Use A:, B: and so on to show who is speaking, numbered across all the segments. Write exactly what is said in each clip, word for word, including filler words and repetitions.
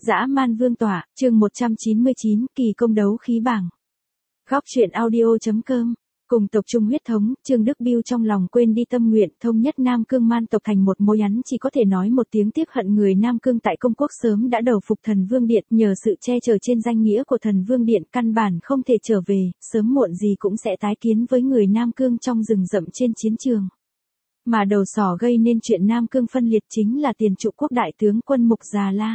A: Dã man vương tỏa, chương một trăm chín mươi chín, kỳ công đấu khí bảng. Góc truyện audio.com. Cùng tộc trung huyết thống, Trương Đức Bưu trong lòng quên đi tâm nguyện thông nhất Nam Cương man tộc thành một mối hắn chỉ có thể nói một tiếng tiếc hận người Nam Cương tại công quốc sớm đã đầu phục thần vương điện, nhờ sự che chở trên danh nghĩa của thần vương điện căn bản không thể trở về, sớm muộn gì cũng sẽ tái kiến với người Nam Cương trong rừng rậm trên chiến trường. Mà đầu sỏ gây nên chuyện Nam Cương phân liệt chính là tiền trụ quốc đại tướng quân Mục Già La.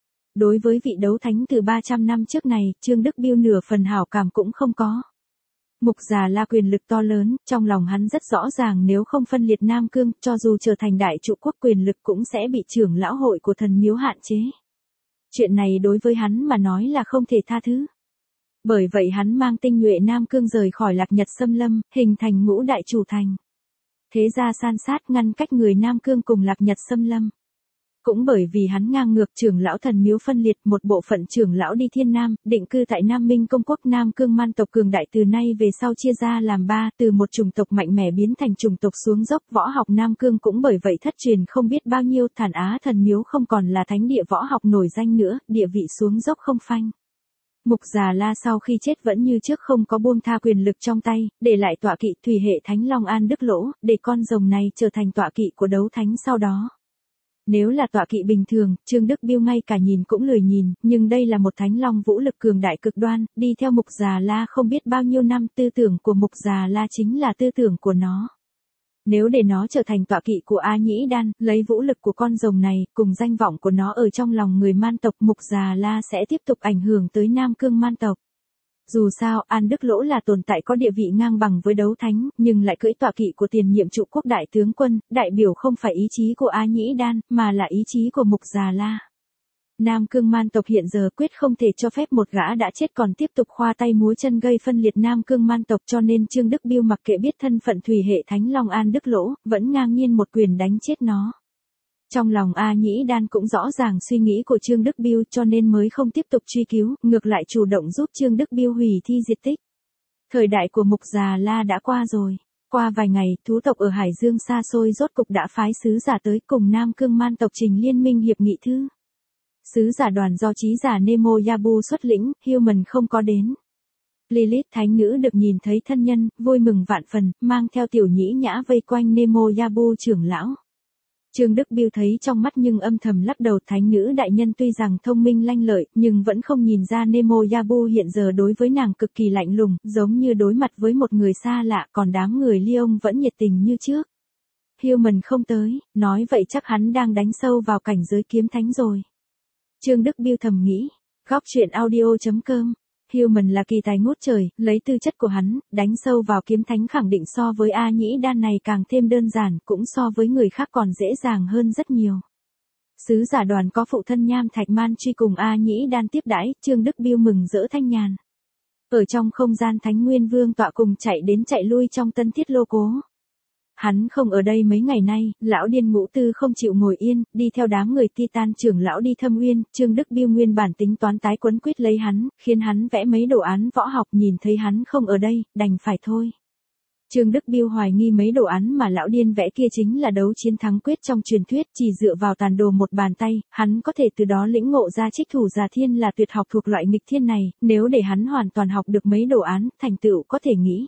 A: Đối với vị đấu thánh từ ba trăm năm trước này, Trương Đức Bưu nửa phần hảo cảm cũng không có. Mục Già La quyền lực to lớn, trong lòng hắn rất rõ ràng nếu không phân liệt Nam Cương, cho dù trở thành đại trụ quốc quyền lực cũng sẽ bị trưởng lão hội của thần miếu hạn chế. Chuyện này đối với hắn mà nói là không thể tha thứ. Bởi vậy hắn mang tinh nhuệ Nam Cương rời khỏi Lạc Nhật xâm lâm, hình thành ngũ đại chủ thành. Thế ra san sát ngăn cách người Nam Cương cùng Lạc Nhật xâm lâm. Cũng bởi vì hắn ngang ngược trưởng lão thần miếu phân liệt, một bộ phận trưởng lão đi Thiên Nam, định cư tại Nam Minh công quốc. Nam Cương man tộc cường đại từ nay về sau chia ra làm ba, từ một chủng tộc mạnh mẽ biến thành chủng tộc xuống dốc. Võ học Nam Cương cũng bởi vậy thất truyền không biết bao nhiêu. Thản Á thần miếu không còn là thánh địa võ học nổi danh nữa, địa vị xuống dốc không phanh. Mục Già La sau khi chết vẫn như trước không có buông tha quyền lực trong tay, để lại tọa kỵ thủy hệ thánh Long An Đức Lỗ, để con rồng này trở thành tọa kỵ của đấu thánh sau đó. Nếu là tọa kỵ bình thường, Trương Đức Bưu ngay cả nhìn cũng lười nhìn, nhưng đây là một thánh long vũ lực cường đại cực đoan, đi theo Mục Già La không biết bao nhiêu năm, tư tưởng của Mục Già La chính là tư tưởng của nó. Nếu để nó trở thành tọa kỵ của A Nhĩ Đan, lấy vũ lực của con rồng này, cùng danh vọng của nó ở trong lòng người man tộc, Mục Già La sẽ tiếp tục ảnh hưởng tới Nam Cương man tộc. Dù sao, An Đức Lỗ là tồn tại có địa vị ngang bằng với đấu thánh, nhưng lại cưỡi tọa kỵ của tiền nhiệm trụ quốc đại tướng quân, đại biểu không phải ý chí của A Nhĩ Đan, mà là ý chí của Mục Già La. Nam Cương man tộc hiện giờ quyết không thể cho phép một gã đã chết còn tiếp tục khoa tay múa chân gây phân liệt Nam Cương man tộc, cho nên Trương Đức Bưu mặc kệ biết thân phận thủy hệ thánh Long An Đức Lỗ, vẫn ngang nhiên một quyền đánh chết nó. Trong lòng A Nhĩ Đan cũng rõ ràng suy nghĩ của Trương Đức Bưu, cho nên mới không tiếp tục truy cứu, ngược lại chủ động giúp Trương Đức Bưu hủy thi diệt tích. Thời đại của Mục Già La đã qua rồi. Qua vài ngày, thú tộc ở Hải Dương xa xôi rốt cục đã phái sứ giả tới cùng Nam Cương man tộc trình liên minh hiệp nghị thư. Sứ giả đoàn do trí giả Nemo Yabu xuất lĩnh, Human không có đến. Lilith thánh nữ được nhìn thấy thân nhân, vui mừng vạn phần, mang theo tiểu nhĩ nhã vây quanh Nemo Yabu trưởng lão. Trương Đức Bưu thấy trong mắt nhưng âm thầm lắc đầu, thánh nữ đại nhân tuy rằng thông minh lanh lợi, nhưng vẫn không nhìn ra Nemo Yabu hiện giờ đối với nàng cực kỳ lạnh lùng, giống như đối mặt với một người xa lạ, còn đám người Lyon vẫn nhiệt tình như trước. Human không tới, nói vậy chắc hắn đang đánh sâu vào cảnh giới kiếm thánh rồi. Trương Đức Bưu thầm nghĩ. Góc truyện audio.com. Human là kỳ tài ngút trời, lấy tư chất của hắn, đánh sâu vào kiếm thánh khẳng định so với A Nhĩ Đan này càng thêm đơn giản, cũng so với người khác còn dễ dàng hơn rất nhiều. Sứ giả đoàn có phụ thân Nham Thạch Man truy cùng A Nhĩ Đan tiếp đãi, Trương Đức Bưu mừng rỡ thanh nhàn. Ở trong không gian Thánh Nguyên Vương tọa cùng chạy đến chạy lui trong tân thiết lô cố. Hắn không ở đây mấy ngày nay, lão điên Ngũ Tư không chịu ngồi yên, đi theo đám người Titan trưởng lão đi Thâm Uyên. Trương Đức Bưu nguyên bản tính toán tái quấn quýt lấy hắn, khiến hắn vẽ mấy đồ án võ học, nhìn thấy hắn không ở đây, đành phải thôi. Trương Đức Bưu hoài nghi mấy đồ án mà lão điên vẽ kia chính là đấu chiến thắng quyết trong truyền thuyết, chỉ dựa vào tàn đồ một bàn tay, hắn có thể từ đó lĩnh ngộ ra trích thủ già thiên là tuyệt học thuộc loại nghịch thiên này, nếu để hắn hoàn toàn học được mấy đồ án, thành tựu có thể nghĩ.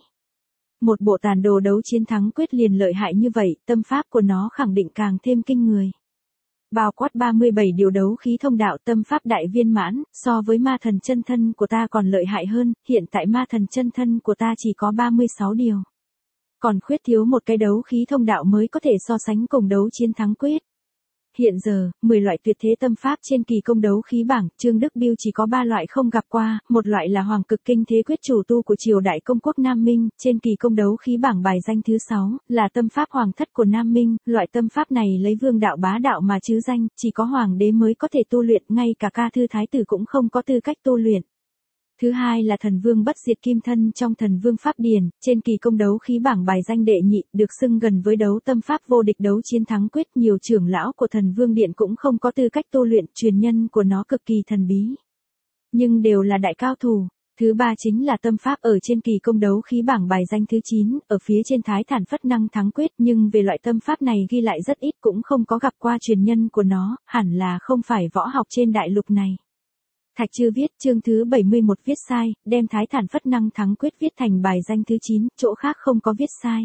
A: Một bộ tàn đồ đấu chiến thắng quyết liền lợi hại như vậy, tâm pháp của nó khẳng định càng thêm kinh người. Bao quát ba mươi bảy điều đấu khí thông đạo, tâm pháp đại viên mãn, so với ma thần chân thân của ta còn lợi hại hơn, hiện tại ma thần chân thân của ta chỉ có ba mươi sáu điều. Còn khuyết thiếu một cái đấu khí thông đạo mới có thể so sánh cùng đấu chiến thắng quyết. Hiện giờ, mười loại tuyệt thế tâm pháp trên kỳ công đấu khí bảng, Trương Đức Bưu chỉ có ba loại không gặp qua, một loại là Hoàng Cực Kinh Thế Quyết chủ tu của triều đại công quốc Nam Minh, trên kỳ công đấu khí bảng bài danh thứ sáu, là tâm pháp Hoàng Thất của Nam Minh, loại tâm pháp này lấy vương đạo bá đạo mà chứ danh, chỉ có hoàng đế mới có thể tu luyện, ngay cả ca thư thái tử cũng không có tư cách tu luyện. Thứ hai là Thần Vương Bất Diệt Kim Thân trong Thần Vương Pháp Điển, trên kỳ công đấu khí bảng bài danh đệ nhị, được xưng gần với đấu tâm pháp vô địch đấu chiến thắng quyết, nhiều trưởng lão của Thần Vương Điện cũng không có tư cách tu luyện, truyền nhân của nó cực kỳ thần bí. Nhưng đều là đại cao thủ. Thứ ba chính là tâm pháp ở trên kỳ công đấu khí bảng bài danh thứ chín, ở phía trên Thái Thản Phất Năng Thắng Quyết, nhưng về loại tâm pháp này ghi lại rất ít, cũng không có gặp qua truyền nhân của nó, hẳn là không phải võ học trên đại lục này. Thạch Chư viết chương thứ bảy mươi mốt viết sai, đem Thái Thản Phất Năng Thắng Quyết viết thành bài danh thứ chín, chỗ khác không có viết sai.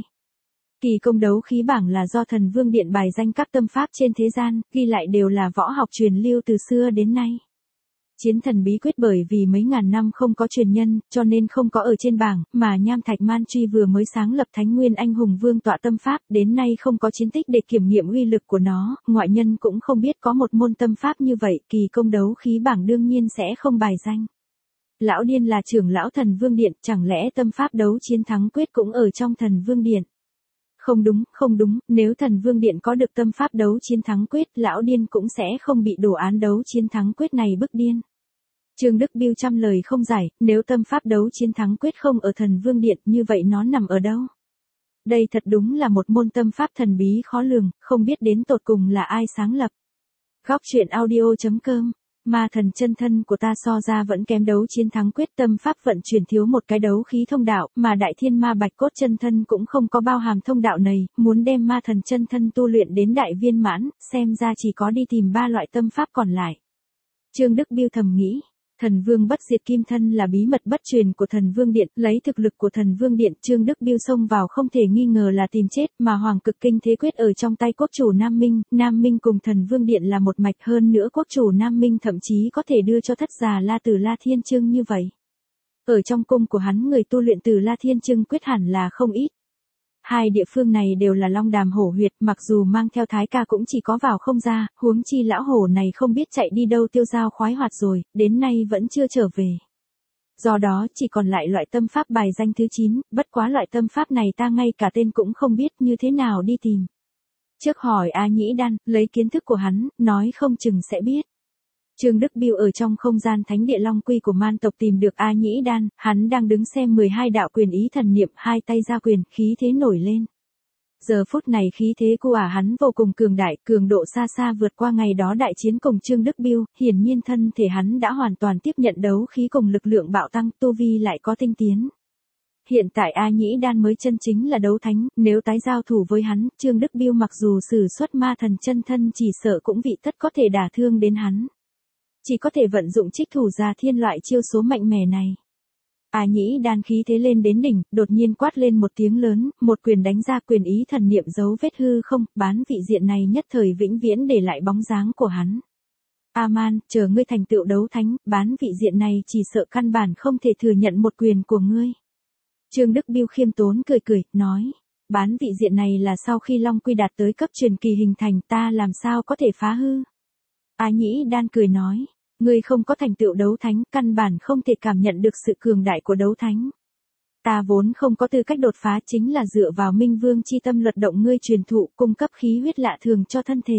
A: Kỳ công đấu khí bảng là do Thần Vương Điện bài danh các tâm pháp trên thế gian, ghi lại đều là võ học truyền lưu từ xưa đến nay. Chiến thần bí quyết bởi vì mấy ngàn năm không có truyền nhân, cho nên không có ở trên bảng, mà Nham Thạch Man Truy vừa mới sáng lập Thánh Nguyên Anh Hùng Vương tọa tâm pháp, đến nay không có chiến tích để kiểm nghiệm uy lực của nó, ngoại nhân cũng không biết có một môn tâm pháp như vậy, kỳ công đấu khí bảng đương nhiên sẽ không bài danh. Lão điên là trưởng lão Thần Vương Điện, chẳng lẽ tâm pháp đấu chiến thắng quyết cũng ở trong Thần Vương Điện? Không đúng, không đúng, nếu Thần Vương Điện có được tâm pháp đấu chiến thắng quyết, lão điên cũng sẽ không bị đồ án đấu chiến thắng quyết này bức điên. Trương Đức Biêu trăm lời không giải, nếu tâm pháp đấu chiến thắng quyết không ở Thần Vương Điện, như vậy nó nằm ở đâu? Đây thật đúng là một môn tâm pháp thần bí khó lường, không biết đến tột cùng là ai sáng lập. Góc truyện audio chấm com, ma thần chân thân của ta so ra vẫn kém đấu chiến thắng quyết, tâm pháp vận chuyển thiếu một cái đấu khí thông đạo, mà đại thiên ma bạch cốt chân thân cũng không có bao hàm thông đạo này, muốn đem ma thần chân thân tu luyện đến đại viên mãn, xem ra chỉ có đi tìm ba loại tâm pháp còn lại. Trương Đức Biêu thầm nghĩ. Thần Vương bất diệt kim thân là bí mật bất truyền của Thần Vương Điện, lấy thực lực của Thần Vương Điện, Trương Đức Biêu xông vào không thể nghi ngờ là tìm chết, mà Hoàng Cực Kinh Thế Quyết ở trong tay quốc chủ Nam Minh, Nam Minh cùng Thần Vương Điện là một mạch, hơn nữa quốc chủ Nam Minh thậm chí có thể đưa cho thất già La Tử La Thiên Chương như vậy. Ở trong cung của hắn người tu luyện Tử La Thiên Chương quyết hẳn là không ít. Hai địa phương này đều là long đàm hổ huyệt, mặc dù mang theo Thái Ca cũng chỉ có vào không ra, huống chi lão hổ này không biết chạy đi đâu tiêu dao khoái hoạt rồi, đến nay vẫn chưa trở về. Do đó chỉ còn lại loại tâm pháp bài danh thứ chín, bất quá loại tâm pháp này ta ngay cả tên cũng không biết như thế nào đi tìm. Trước hỏi A Nhĩ Đan, lấy kiến thức của hắn, nói không chừng sẽ biết. Trương Đức Biêu ở trong không gian thánh địa Long Quy của man tộc tìm được A Nhĩ Đan, hắn đang đứng xem mười hai đạo quyền ý thần niệm, hai tay ra quyền, khí thế nổi lên. Giờ phút này khí thế của ả hắn vô cùng cường đại, cường độ xa xa vượt qua ngày đó đại chiến cùng Trương Đức Biêu, hiển nhiên thân thể hắn đã hoàn toàn tiếp nhận đấu khí cùng lực lượng bạo tăng, tu vi lại có tinh tiến. Hiện tại A Nhĩ Đan mới chân chính là đấu thánh, nếu tái giao thủ với hắn, Trương Đức Biêu mặc dù sử xuất ma thần chân thân chỉ sợ cũng vị tất có thể đả thương đến hắn. Chỉ có thể vận dụng Trích Thủ Già Thiên loại chiêu số mạnh mẽ này. A Nhĩ Đan khí thế lên đến đỉnh, đột nhiên quát lên một tiếng lớn, một quyền đánh ra, quyền ý thần niệm dấu vết hư không, bán vị diện này nhất thời vĩnh viễn để lại bóng dáng của hắn. A-man, chờ ngươi thành tựu đấu thánh, bán vị diện này chỉ sợ căn bản không thể thừa nhận một quyền của ngươi. Trương Đức Biêu khiêm tốn cười cười, nói, bán vị diện này là sau khi Long Quy đạt tới cấp truyền kỳ hình thành, ta làm sao có thể phá hư. A Nhĩ Đan cười nói, ngươi không có thành tựu đấu thánh, căn bản không thể cảm nhận được sự cường đại của đấu thánh. Ta vốn không có tư cách đột phá, chính là dựa vào Minh Vương chi tâm luật động ngươi truyền thụ, cung cấp khí huyết lạ thường cho thân thể.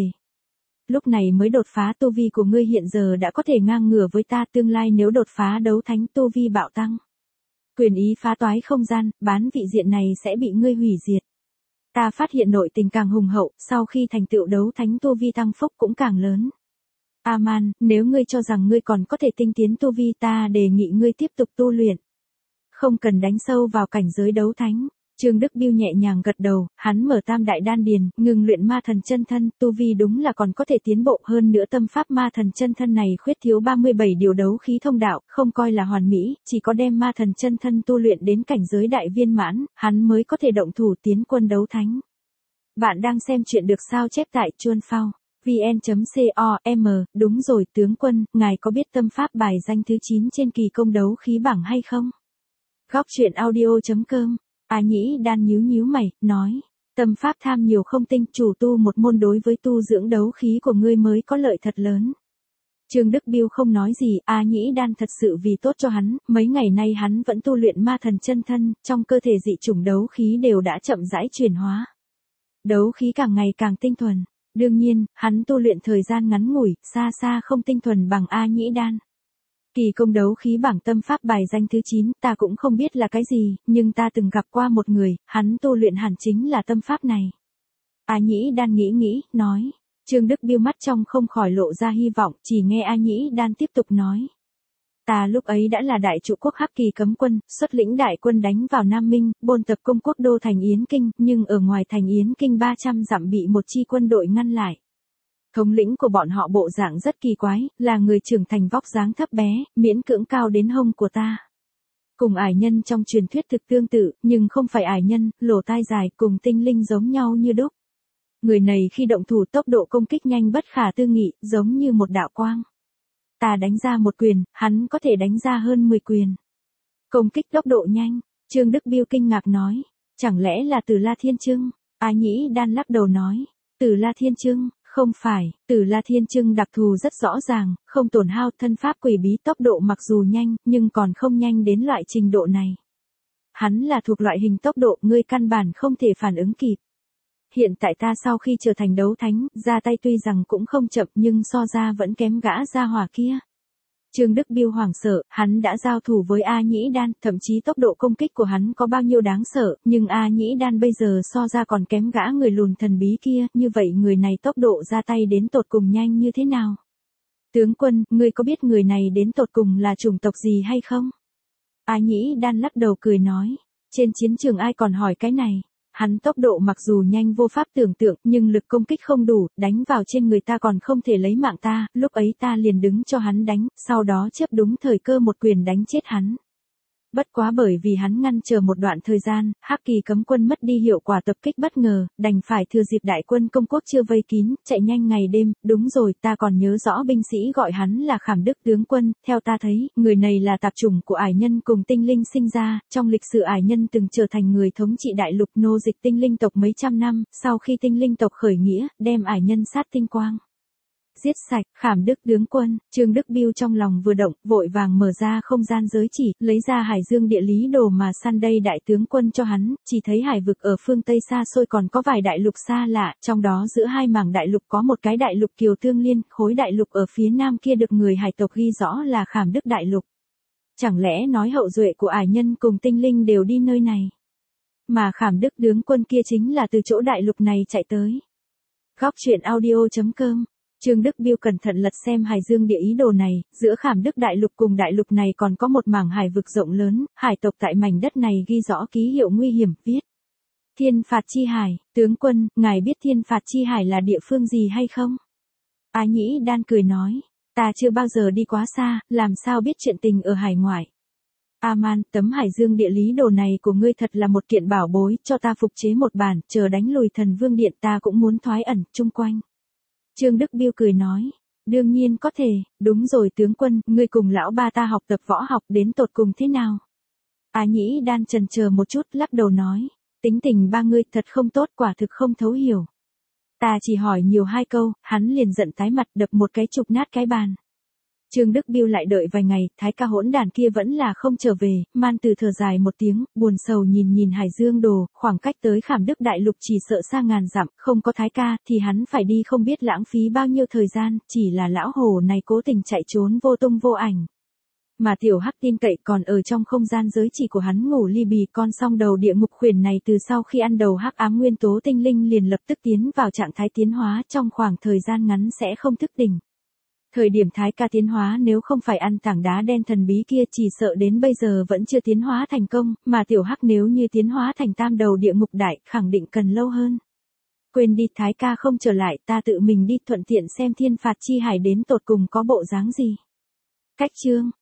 A: Lúc này mới đột phá, tu vi của ngươi hiện giờ đã có thể ngang ngửa với ta, tương lai nếu đột phá đấu thánh tu vi bạo tăng. Quyền ý phá toái không gian, bán vị diện này sẽ bị ngươi hủy diệt. Ta phát hiện nội tình càng hùng hậu, sau khi thành tựu đấu thánh tu vi tăng phúc cũng càng lớn. A-man, nếu ngươi cho rằng ngươi còn có thể tinh tiến tu vi, ta đề nghị ngươi tiếp tục tu luyện. Không cần đánh sâu vào cảnh giới đấu thánh. Trương Đức Biêu nhẹ nhàng gật đầu, hắn mở tam đại đan điền, ngừng luyện ma thần chân thân, tu vi đúng là còn có thể tiến bộ, hơn nữa tâm pháp ma thần chân thân này khuyết thiếu ba mươi bảy điều đấu khí thông đạo, không coi là hoàn mỹ, chỉ có đem ma thần chân thân tu luyện đến cảnh giới đại viên mãn, hắn mới có thể động thủ tiến quân đấu thánh. Bạn đang xem chuyện được sao chép tại Chuan Phao. vn chấm com, đúng rồi tướng quân, ngài có biết tâm pháp bài danh thứ chín trên kỳ công đấu khí bảng hay không? Góc truyện audio chấm com, A Nhĩ Đan nhíu nhíu mày, nói, tâm pháp tham nhiều không tinh, chủ tu một môn đối với tu dưỡng đấu khí của ngươi mới có lợi thật lớn. Trương Đức Biêu không nói gì, A Nhĩ Đan thật sự vì tốt cho hắn, mấy ngày nay hắn vẫn tu luyện ma thần chân thân, trong cơ thể dị chủng đấu khí đều đã chậm rãi chuyển hóa. Đấu khí càng ngày càng tinh thuần. Đương nhiên, hắn tu luyện thời gian ngắn ngủi, xa xa không tinh thuần bằng A Nhĩ Đan. Kỳ công đấu khí bảng tâm pháp bài danh thứ chín, ta cũng không biết là cái gì, nhưng ta từng gặp qua một người, hắn tu luyện hẳn chính là tâm pháp này. A Nhĩ Đan nghĩ nghĩ, nói. Trương Đức Biêu mắt trong không khỏi lộ ra hy vọng, chỉ nghe A Nhĩ Đan tiếp tục nói. Ta lúc ấy đã là đại trụ quốc Hắc Kỳ cấm quân, xuất lĩnh đại quân đánh vào Nam Minh, bôn tập công quốc đô thành Yến Kinh, nhưng ở ngoài thành Yến Kinh ba trăm dặm bị một chi quân đội ngăn lại. Thống lĩnh của bọn họ bộ dạng rất kỳ quái, là người trưởng thành vóc dáng thấp bé, miễn cưỡng cao đến hông của ta. Cùng ải nhân trong truyền thuyết thực tương tự, nhưng không phải ải nhân, lỗ tai dài cùng tinh linh giống nhau như đúc. Người này khi động thủ tốc độ công kích nhanh bất khả tư nghị, giống như một đạo quang. Ta đánh ra một quyền, hắn có thể đánh ra hơn mười quyền. Công kích tốc độ nhanh, Trương Đức Biêu kinh ngạc nói, chẳng lẽ là Tử La Thiên Chưng? A Nhĩ Đan lắc đầu nói, Tử La Thiên Chưng, không phải, Tử La Thiên Chưng đặc thù rất rõ ràng, không tổn hao thân pháp quỷ bí, tốc độ mặc dù nhanh, nhưng còn không nhanh đến loại trình độ này. Hắn là thuộc loại hình tốc độ ngươi căn bản không thể phản ứng kịp. Hiện tại ta sau khi trở thành đấu thánh, ra tay tuy rằng cũng không chậm nhưng so ra vẫn kém gã gia hỏa kia. Trương Đức Biêu hoảng sợ, hắn đã giao thủ với A Nhĩ Đan, thậm chí tốc độ công kích của hắn có bao nhiêu đáng sợ, nhưng A Nhĩ Đan bây giờ so ra còn kém gã người lùn thần bí kia, như vậy người này tốc độ ra tay đến tột cùng nhanh như thế nào? Tướng quân, ngươi có biết người này đến tột cùng là chủng tộc gì hay không? A Nhĩ Đan lắc đầu cười nói, trên chiến trường ai còn hỏi cái này? Hắn tốc độ mặc dù nhanh vô pháp tưởng tượng, nhưng lực công kích không đủ, đánh vào trên người ta còn không thể lấy mạng ta, lúc ấy ta liền đứng cho hắn đánh, sau đó chớp đúng thời cơ một quyền đánh chết hắn. Bất quá bởi vì hắn ngăn chờ một đoạn thời gian, Hắc Kỳ cấm quân mất đi hiệu quả tập kích bất ngờ, đành phải thừa dịp đại quân công quốc chưa vây kín, chạy nhanh ngày đêm, đúng rồi, ta còn nhớ rõ binh sĩ gọi hắn là Khảm Đức tướng quân, theo ta thấy, người này là tạp chủng của ải nhân cùng tinh linh sinh ra, trong lịch sử ải nhân từng trở thành người thống trị đại lục nô dịch tinh linh tộc mấy trăm năm, sau khi tinh linh tộc khởi nghĩa, đem ải nhân sát tinh quang. Giết sạch, Khảm Đức tướng quân, Trương Đức Biêu trong lòng vừa động, vội vàng mở ra không gian giới chỉ, lấy ra Hải Dương địa lý đồ mà săn đây đại tướng quân cho hắn, chỉ thấy hải vực ở phương Tây xa xôi còn có vài đại lục xa lạ, trong đó giữa hai mảng đại lục có một cái đại lục Kiều Tương Liên, khối đại lục ở phía nam kia được người hải tộc ghi rõ là Khảm Đức đại lục. Chẳng lẽ nói hậu duệ của ải nhân cùng tinh linh đều đi nơi này? Mà Khảm Đức tướng quân kia chính là từ chỗ đại lục này chạy tới. Góc truyện audio chấm com Trương Đức Biêu cẩn thận lật xem Hải Dương địa ý đồ này, giữa Khảm Đức đại lục cùng đại lục này còn có một mảng hải vực rộng lớn, hải tộc tại mảnh đất này ghi rõ ký hiệu nguy hiểm, viết Thiên Phạt Chi Hải, tướng quân, ngài biết Thiên Phạt Chi Hải là địa phương gì hay không? A Nhĩ Đan cười nói, ta chưa bao giờ đi quá xa, làm sao biết chuyện tình ở hải ngoại. A-man, tấm Hải Dương địa lý đồ này của ngươi thật là một kiện bảo bối, cho ta phục chế một bản, chờ đánh lùi thần vương điện ta cũng muốn thoái ẩn, chung quanh. Trương Đức Biêu cười nói, đương nhiên có thể, đúng rồi tướng quân, ngươi cùng lão ba ta học tập võ học đến tột cùng thế nào? A Nhĩ Đan chần chờ một chút lắc đầu nói, tính tình ba ngươi thật không tốt, quả thực không thấu hiểu. Ta chỉ hỏi nhiều hai câu, hắn liền giận tái mặt đập một cái chụp nát cái bàn. Trương Đức Biêu lại đợi vài ngày, thái ca hỗn đàn kia vẫn là không trở về, man từ thở dài một tiếng, buồn sầu nhìn nhìn Hải Dương đồ, khoảng cách tới Khảm Đức đại lục chỉ sợ xa ngàn dặm, không có thái ca, thì hắn phải đi không biết lãng phí bao nhiêu thời gian, chỉ là lão hồ này cố tình chạy trốn vô tung vô ảnh. Mà tiểu hắc tin cậy còn ở trong không gian giới chỉ của hắn ngủ ly bì, con song đầu địa ngục khuyển này từ sau khi ăn đầu hắc ám nguyên tố tinh linh liền lập tức tiến vào trạng thái tiến hóa, trong khoảng thời gian ngắn sẽ không thức tỉnh. Thời điểm thái ca tiến hóa nếu không phải ăn tảng đá đen thần bí kia chỉ sợ đến bây giờ vẫn chưa tiến hóa thành công, mà tiểu hắc nếu như tiến hóa thành tam đầu địa ngục đại khẳng định cần lâu hơn. Quên đi, thái ca không trở lại, ta tự mình đi thuận tiện xem Thiên Phạt Chi Hải đến tột cùng có bộ dáng gì. Cách chương